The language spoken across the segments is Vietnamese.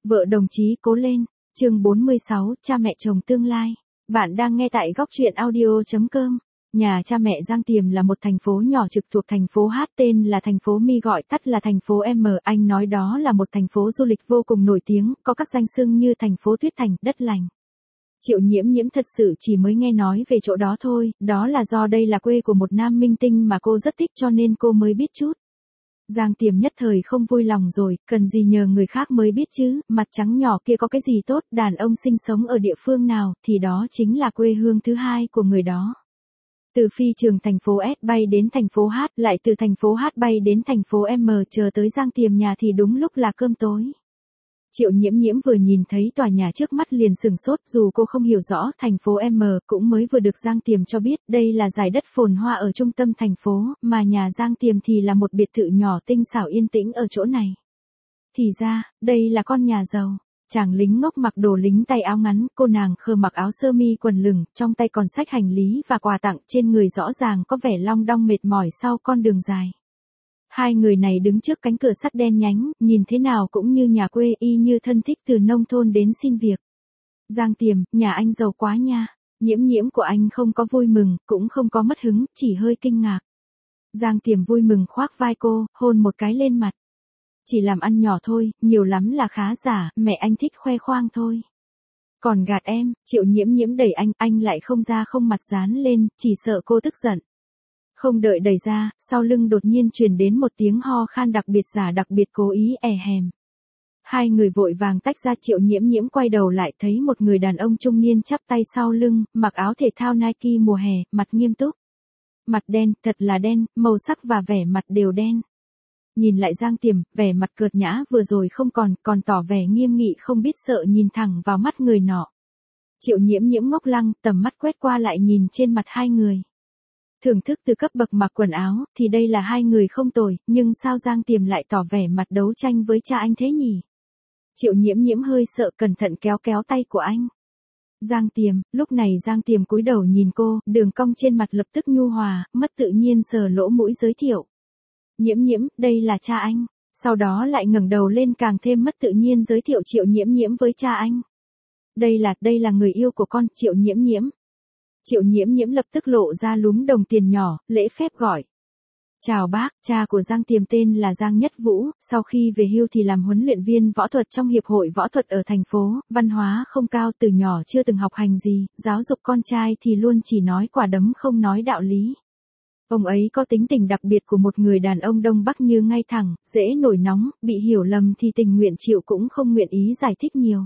Vợ đồng chí cố lên, chương 46, cha mẹ chồng tương lai. Bạn đang nghe tại góc truyện audio.com. Nhà cha mẹ Giang Tiềm là một thành phố nhỏ trực thuộc thành phố H, tên là thành phố Mi, gọi tắt là thành phố M. Anh nói đó là một thành phố du lịch vô cùng nổi tiếng, có các danh xưng như thành phố tuyết thành, đất lành. Triệu Nhiễm Nhiễm thật sự chỉ mới nghe nói về chỗ đó thôi, đó là do đây là quê của một nam minh tinh mà cô rất thích cho nên cô mới biết chút. Giang Tiềm nhất thời không vui lòng rồi, cần gì nhờ người khác mới biết chứ, mặt trắng nhỏ kia có cái gì tốt, đàn ông sinh sống ở địa phương nào, thì đó chính là quê hương thứ hai của người đó. Từ phi trường thành phố S bay đến thành phố H, lại từ thành phố H bay đến thành phố M, chờ tới Giang Tiềm nhà thì đúng lúc là cơm tối. Triệu Nhiễm Nhiễm vừa nhìn thấy tòa nhà trước mắt liền sừng sốt, dù cô không hiểu rõ, thành phố M cũng mới vừa được Giang Tiềm cho biết, đây là dải đất phồn hoa ở trung tâm thành phố, mà nhà Giang Tiềm thì là một biệt thự nhỏ tinh xảo yên tĩnh ở chỗ này. Thì ra, đây là con nhà giàu. Chàng lính ngốc mặc đồ lính tay áo ngắn, cô nàng khờ mặc áo sơ mi quần lửng, trong tay còn xách hành lý và quà tặng, trên người rõ ràng có vẻ long đong mệt mỏi sau con đường dài. Hai người này đứng trước cánh cửa sắt đen nhánh, nhìn thế nào cũng như nhà quê, y như thân thích từ nông thôn đến xin việc. Giang Tiềm, nhà anh giàu quá nha. Nhiễm Nhiễm của anh không có vui mừng, cũng không có mất hứng, chỉ hơi kinh ngạc. Giang Tiềm vui mừng khoác vai cô, hôn một cái lên mặt. Chỉ làm ăn nhỏ thôi, nhiều lắm là khá giả, mẹ anh thích khoe khoang thôi. Còn gạt em, Triệu Nhiễm Nhiễm đẩy anh lại không ra không mặt dán lên, chỉ sợ cô tức giận. Không đợi đẩy ra, sau lưng đột nhiên truyền đến một tiếng ho khan đặc biệt giả, đặc biệt cố ý hèm. Hai người vội vàng tách ra. Triệu Nhiễm Nhiễm quay đầu lại thấy một người đàn ông trung niên chắp tay sau lưng, mặc áo thể thao Nike mùa hè, mặt nghiêm túc. Mặt đen, thật là đen, màu sắc và vẻ mặt đều đen. Nhìn lại Giang Tiềm, vẻ mặt cợt nhã vừa rồi không còn tỏ vẻ nghiêm nghị không biết sợ, nhìn thẳng vào mắt người nọ. Triệu Nhiễm Nhiễm ngốc lăng, tầm mắt quét qua lại nhìn trên mặt hai người. Thưởng thức từ cấp bậc mặc quần áo, thì đây là hai người không tồi, nhưng sao Giang Tiềm lại tỏ vẻ mặt đấu tranh với cha anh thế nhỉ? Triệu Nhiễm Nhiễm hơi sợ, cẩn thận kéo tay của anh. Giang Tiềm, lúc này Giang Tiềm cúi đầu nhìn cô, đường cong trên mặt lập tức nhu hòa, mất tự nhiên sờ lỗ mũi giới thiệu. Nhiễm Nhiễm, đây là cha anh. Sau đó lại ngẩng đầu lên càng thêm mất tự nhiên giới thiệu Triệu Nhiễm Nhiễm với cha anh. Đây là người yêu của con, Triệu Nhiễm Nhiễm. Triệu Nhiễm Nhiễm lập tức lộ ra lúm đồng tiền nhỏ, lễ phép gọi. Chào bác, cha của Giang Tiềm tên là Giang Nhất Vũ, sau khi về hưu thì làm huấn luyện viên võ thuật trong hiệp hội võ thuật ở thành phố, văn hóa không cao, từ nhỏ chưa từng học hành gì, giáo dục con trai thì luôn chỉ nói quả đấm không nói đạo lý. Ông ấy có tính tình đặc biệt của một người đàn ông Đông Bắc, như ngay thẳng, dễ nổi nóng, bị hiểu lầm thì tình nguyện chịu cũng không nguyện ý giải thích nhiều.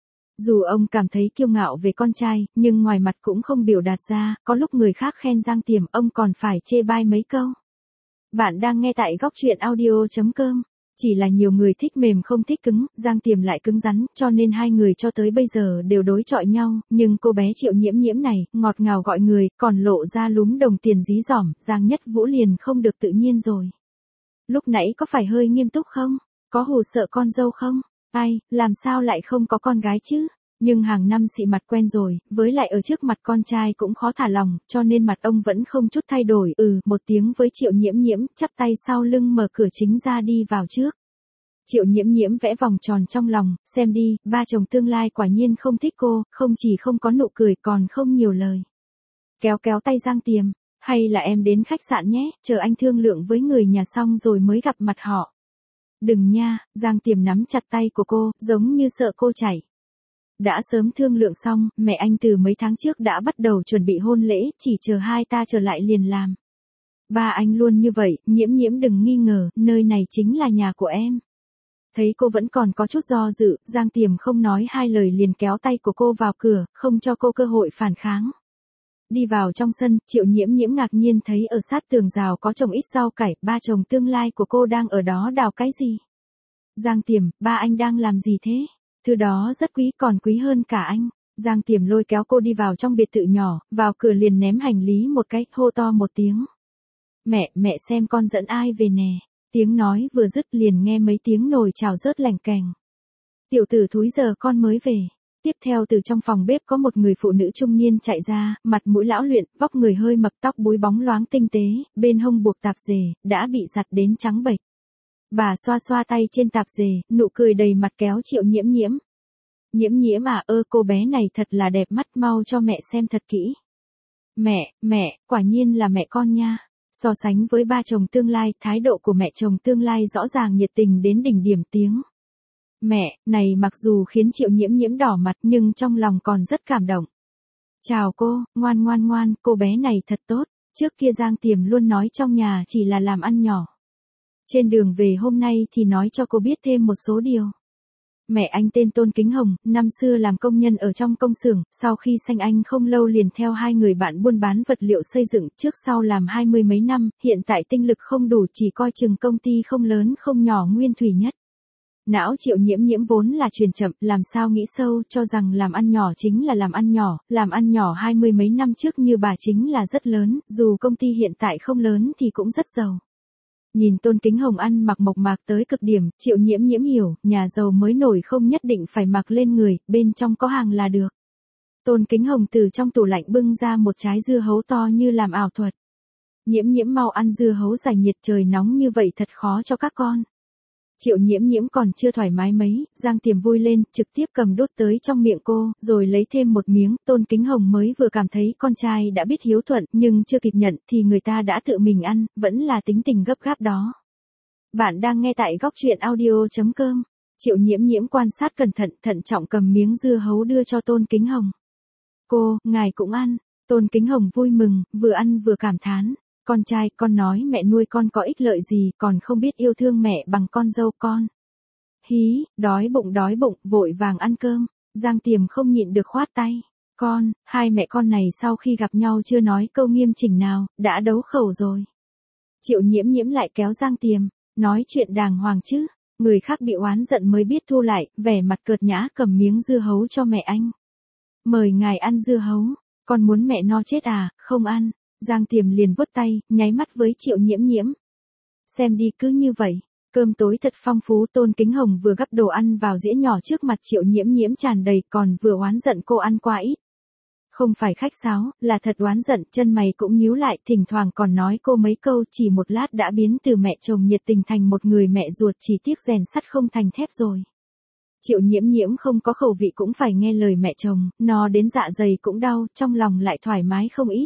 Dù ông cảm thấy kiêu ngạo về con trai, nhưng ngoài mặt cũng không biểu đạt ra, có lúc người khác khen Giang Tiềm, ông còn phải chê bai mấy câu. Bạn đang nghe tại góc truyện audio.com. Chỉ là nhiều người thích mềm không thích cứng, Giang Tiềm lại cứng rắn, cho nên hai người cho tới bây giờ đều đối chọi nhau, nhưng cô bé Triệu Nhiễm Nhiễm này, ngọt ngào gọi người, còn lộ ra lúm đồng tiền dí dỏm, Giang Nhất Vũ liền không được tự nhiên rồi. Lúc nãy có phải hơi nghiêm túc không? Có hù sợ con dâu không? Ai, làm sao lại không có con gái chứ? Nhưng hàng năm xị mặt quen rồi, với lại ở trước mặt con trai cũng khó thả lòng, cho nên mặt ông vẫn không chút thay đổi, một tiếng với Triệu Nhiễm Nhiễm, chắp tay sau lưng mở cửa chính ra đi vào trước. Triệu Nhiễm Nhiễm vẽ vòng tròn trong lòng, xem đi, ba chồng tương lai quả nhiên không thích cô, không chỉ không có nụ cười còn không nhiều lời. Kéo tay Giang Tiềm, hay là em đến khách sạn nhé, chờ anh thương lượng với người nhà xong rồi mới gặp mặt họ. Đừng nha, Giang Tiềm nắm chặt tay của cô, giống như sợ cô chảy. Đã sớm thương lượng xong, mẹ anh từ mấy tháng trước đã bắt đầu chuẩn bị hôn lễ, chỉ chờ hai ta trở lại liền làm. Ba anh luôn như vậy, Nhiễm Nhiễm đừng nghi ngờ, nơi này chính là nhà của em. Thấy cô vẫn còn có chút do dự, Giang Tiềm không nói hai lời liền kéo tay của cô vào cửa, không cho cô cơ hội phản kháng. Đi vào trong sân, Triệu Nhiễm Nhiễm ngạc nhiên thấy ở sát tường rào có trồng ít rau cải, ba chồng tương lai của cô đang ở đó đào cái gì? Giang Tiềm, ba anh đang làm gì thế? Thứ đó rất quý, còn quý hơn cả anh. Giang Tiềm lôi kéo cô đi vào trong biệt thự nhỏ, vào cửa liền ném hành lý một cái, hô to một tiếng. Mẹ xem con dẫn ai về nè. Tiếng nói vừa dứt liền nghe mấy tiếng nồi chảo rớt lành kềnh. Tiểu tử thúi giờ con mới về. Tiếp theo từ trong phòng bếp có một người phụ nữ trung niên chạy ra, mặt mũi lão luyện, vóc người hơi mập, tóc búi bóng loáng tinh tế, bên hông buộc tạp dề, đã bị giặt đến trắng bệch. Bà xoa xoa tay trên tạp dề, nụ cười đầy mặt kéo Triệu Nhiễm Nhiễm. Nhiễm Nhiễm à, cô bé này thật là đẹp mắt, mau cho mẹ xem thật kỹ. Mẹ, quả nhiên là mẹ con nha. So sánh với ba chồng tương lai, thái độ của mẹ chồng tương lai rõ ràng nhiệt tình đến đỉnh điểm tiếng. Mẹ, này mặc dù khiến Triệu Nhiễm Nhiễm đỏ mặt nhưng trong lòng còn rất cảm động. Chào cô, ngoan, cô bé này thật tốt, trước kia Giang Tiềm luôn nói trong nhà chỉ là làm ăn nhỏ. Trên đường về hôm nay thì nói cho cô biết thêm một số điều. Mẹ anh tên Tôn Kính Hồng, năm xưa làm công nhân ở trong công xưởng, sau khi sanh anh không lâu liền theo hai người bạn buôn bán vật liệu xây dựng, trước sau làm 20 mấy năm, hiện tại tinh lực không đủ, chỉ coi chừng công ty không lớn không nhỏ Nguyên Thủy Nhất. Não Triệu Nhiễm Nhiễm vốn là truyền chậm, làm sao nghĩ sâu, cho rằng làm ăn nhỏ chính là làm ăn nhỏ 20 mấy năm trước như bà chính là rất lớn, dù công ty hiện tại không lớn thì cũng rất giàu. Nhìn Tôn Kính Hồng ăn mặc mộc mạc tới cực điểm, Triệu Nhiễm Nhiễm hiểu, nhà giàu mới nổi không nhất định phải mặc lên người, bên trong có hàng là được. Tôn Kính Hồng từ trong tủ lạnh bưng ra một trái dưa hấu to như làm ảo thuật. Nhiễm Nhiễm mau ăn dưa hấu giải nhiệt, trời nóng như vậy thật khó cho các con. Triệu Nhiễm Nhiễm còn chưa thoải mái mấy, Giang Tiềm vui lên, trực tiếp cầm đút tới trong miệng cô, rồi lấy thêm một miếng. Tôn Kính Hồng mới vừa cảm thấy con trai đã biết hiếu thuận, nhưng chưa kịp nhận thì người ta đã tự mình ăn, vẫn là tính tình gấp gáp đó. Bạn đang nghe tại góc truyện audio.com. Triệu Nhiễm Nhiễm quan sát cẩn thận, thận trọng cầm miếng dưa hấu đưa cho Tôn Kính Hồng. Cô, ngài cũng ăn. Tôn Kính Hồng vui mừng, vừa ăn vừa cảm thán. Con trai, con nói mẹ nuôi con có ích lợi gì, còn không biết yêu thương mẹ bằng con dâu con. Hí, đói bụng, vội vàng ăn cơm. Giang Tiềm không nhịn được khoát tay. Con, hai mẹ con này sau khi gặp nhau chưa nói câu nghiêm chỉnh nào, đã đấu khẩu rồi. Triệu Nhiễm Nhiễm lại kéo Giang Tiềm, nói chuyện đàng hoàng chứ. Người khác bị oán giận mới biết thu lại, vẻ mặt cợt nhã cầm miếng dưa hấu cho mẹ anh. Mời ngài ăn dưa hấu, con muốn mẹ no chết à, không ăn. Giang Tiềm liền vuốt tay, nháy mắt với Triệu Nhiễm Nhiễm. Xem đi, cứ như vậy. Cơm tối thật phong phú. Tôn Kính Hồng vừa gắp đồ ăn vào dĩa nhỏ trước mặt Triệu Nhiễm Nhiễm tràn đầy, còn vừa oán giận cô ăn quá ít. Không phải khách sáo, là thật oán giận, chân mày cũng nhíu lại, thỉnh thoảng còn nói cô mấy câu, chỉ một lát đã biến từ mẹ chồng nhiệt tình thành một người mẹ ruột, chỉ tiếc rèn sắt không thành thép rồi. Triệu Nhiễm Nhiễm không có khẩu vị cũng phải nghe lời mẹ chồng, no đến dạ dày cũng đau, trong lòng lại thoải mái không ít.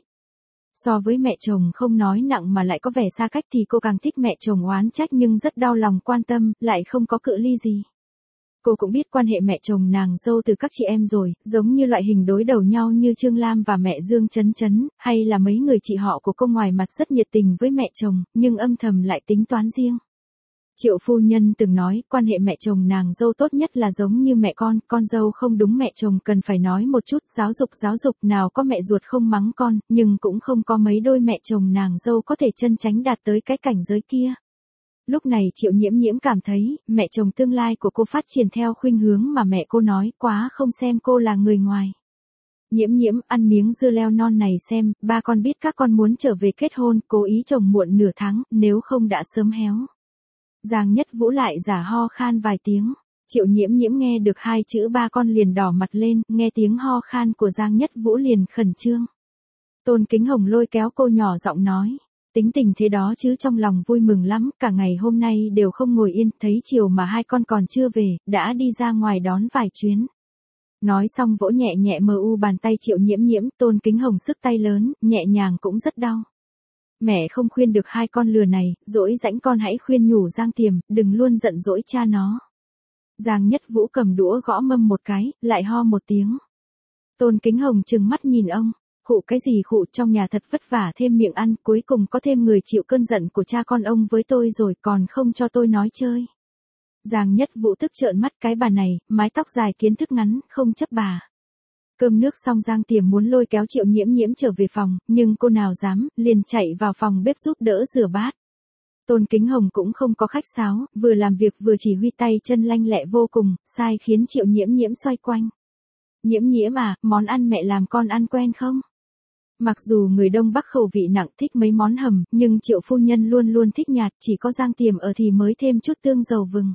So với mẹ chồng không nói nặng mà lại có vẻ xa cách thì cô càng thích mẹ chồng oán trách nhưng rất đau lòng quan tâm, lại không có cự ly gì. Cô cũng biết quan hệ mẹ chồng nàng dâu từ các chị em rồi, giống như loại hình đối đầu nhau như Trương Lam và mẹ Dương Chấn Chấn, hay là mấy người chị họ của cô ngoài mặt rất nhiệt tình với mẹ chồng, nhưng âm thầm lại tính toán riêng. Triệu phu nhân từng nói, quan hệ mẹ chồng nàng dâu tốt nhất là giống như mẹ con dâu không đúng mẹ chồng cần phải nói một chút, giáo dục nào có mẹ ruột không mắng con, nhưng cũng không có mấy đôi mẹ chồng nàng dâu có thể chân chánh đạt tới cái cảnh giới kia. Lúc này Triệu Nhiễm Nhiễm cảm thấy, mẹ chồng tương lai của cô phát triển theo khuynh hướng mà mẹ cô nói, quá không xem cô là người ngoài. Nhiễm Nhiễm, ăn miếng dưa leo non này xem, ba con biết các con muốn trở về kết hôn, cố ý chồng muộn nửa tháng, nếu không đã sớm héo. Giang Nhất Vũ lại giả ho khan vài tiếng. Triệu Nhiễm Nhiễm nghe được hai chữ ba con liền đỏ mặt lên, nghe tiếng ho khan của Giang Nhất Vũ liền khẩn trương. Tôn Kính Hồng lôi kéo cô nhỏ giọng nói. Tính tình thế đó chứ trong lòng vui mừng lắm, cả ngày hôm nay đều không ngồi yên, thấy chiều mà hai con còn chưa về, đã đi ra ngoài đón vài chuyến. Nói xong vỗ nhẹ nhẹ mờ u bàn tay Triệu Nhiễm Nhiễm, Tôn Kính Hồng sức tay lớn, nhẹ nhàng cũng rất đau. Mẹ không khuyên được hai con lừa này, dỗi rãnh con hãy khuyên nhủ Giang Tiềm, đừng luôn giận dỗi cha nó. Giang Nhất Vũ cầm đũa gõ mâm một cái, lại ho một tiếng. Tôn Kính Hồng trừng mắt nhìn ông, khụ cái gì khụ, trong nhà thật vất vả thêm miệng ăn, cuối cùng có thêm người chịu cơn giận của cha con ông với tôi rồi, còn không cho tôi nói chơi. Giang Nhất Vũ tức trợn mắt, cái bà này, mái tóc dài kiến thức ngắn, không chấp bà. Cơm nước xong Giang Tiềm muốn lôi kéo Triệu Nhiễm Nhiễm trở về phòng, nhưng cô nào dám, liền chạy vào phòng bếp giúp đỡ rửa bát. Tôn Kính Hồng cũng không có khách sáo, vừa làm việc vừa chỉ huy tay chân lanh lẹ vô cùng, sai khiến Triệu Nhiễm Nhiễm xoay quanh. Nhiễm Nhiễm à, món ăn mẹ làm con ăn quen không? Mặc dù người Đông Bắc khẩu vị nặng thích mấy món hầm, nhưng Triệu phu nhân luôn luôn thích nhạt, chỉ có Giang Tiềm ở thì mới thêm chút tương dầu vừng.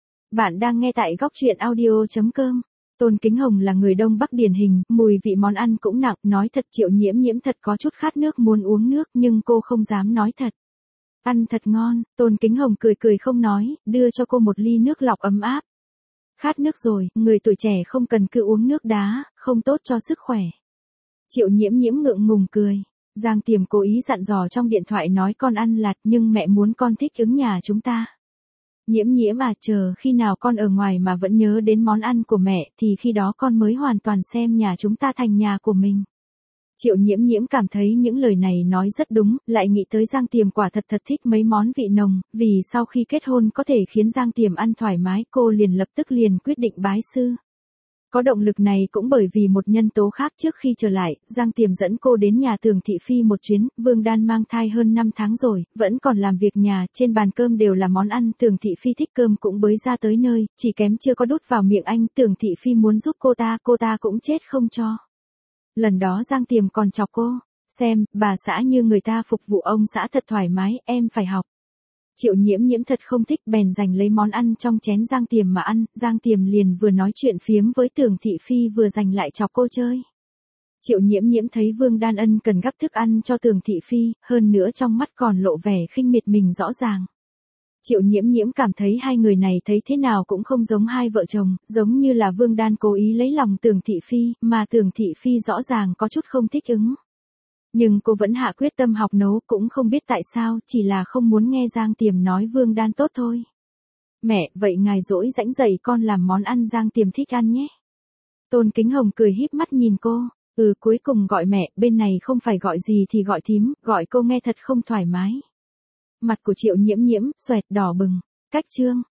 Bạn đang nghe tại góc truyện audio.com. Tôn Kính Hồng là người Đông Bắc điển hình, mùi vị món ăn cũng nặng, nói thật Triệu Nhiễm Nhiễm thật có chút khát nước muốn uống nước nhưng cô không dám nói thật. Ăn thật ngon, Tôn Kính Hồng cười cười không nói, đưa cho cô một ly nước lọc ấm áp. Khát nước rồi, người tuổi trẻ không cần cứ uống nước đá, không tốt cho sức khỏe. Triệu Nhiễm Nhiễm ngượng ngùng cười. Giang Tiềm cố ý dặn dò trong điện thoại nói con ăn lạt nhưng mẹ muốn con thích ứng nhà chúng ta. Nhiễm Nhiễm à, chờ khi nào con ở ngoài mà vẫn nhớ đến món ăn của mẹ thì khi đó con mới hoàn toàn xem nhà chúng ta thành nhà của mình. Triệu Nhiễm Nhiễm cảm thấy những lời này nói rất đúng, lại nghĩ tới Giang Tiềm quả thật thích mấy món vị nồng, vì sau khi kết hôn có thể khiến Giang Tiềm ăn thoải mái, cô lập tức quyết định bái sư. Có động lực này cũng bởi vì một nhân tố khác. Trước khi trở lại, Giang Tiềm dẫn cô đến nhà Tưởng Thị Phi một chuyến, Vương Đan mang thai hơn 5 tháng rồi, vẫn còn làm việc nhà, trên bàn cơm đều là món ăn, Tưởng Thị Phi thích cơm cũng bới ra tới nơi, chỉ kém chưa có đút vào miệng anh, Tưởng Thị Phi muốn giúp cô ta cũng chết không cho. Lần đó Giang Tiềm còn chọc cô, xem, bà xã như người ta phục vụ ông xã thật thoải mái, em phải học. Triệu Nhiễm Nhiễm thật không thích bèn giành lấy món ăn trong chén Giang Tiềm mà ăn, Giang Tiềm liền vừa nói chuyện phiếm với Tưởng Thị Phi vừa giành lại chọc cô chơi. Triệu Nhiễm Nhiễm thấy Vương Đan ân cần gắp thức ăn cho Tưởng Thị Phi, hơn nữa trong mắt còn lộ vẻ khinh miệt mình rõ ràng. Triệu Nhiễm Nhiễm cảm thấy hai người này thấy thế nào cũng không giống hai vợ chồng, giống như là Vương Đan cố ý lấy lòng Tưởng Thị Phi, mà Tưởng Thị Phi rõ ràng có chút không thích ứng. Nhưng cô vẫn hạ quyết tâm học nấu, cũng không biết tại sao, chỉ là không muốn nghe Giang Tiềm nói Vương Đan tốt thôi. Mẹ, vậy ngài dỗi rãnh dạy con làm món ăn Giang Tiềm thích ăn nhé. Tôn Kính Hồng cười híp mắt nhìn cô, cuối cùng gọi mẹ, bên này không phải gọi gì thì gọi thím, gọi cô nghe thật không thoải mái. Mặt của Triệu Nhiễm Nhiễm, xoẹt đỏ bừng, cách chương.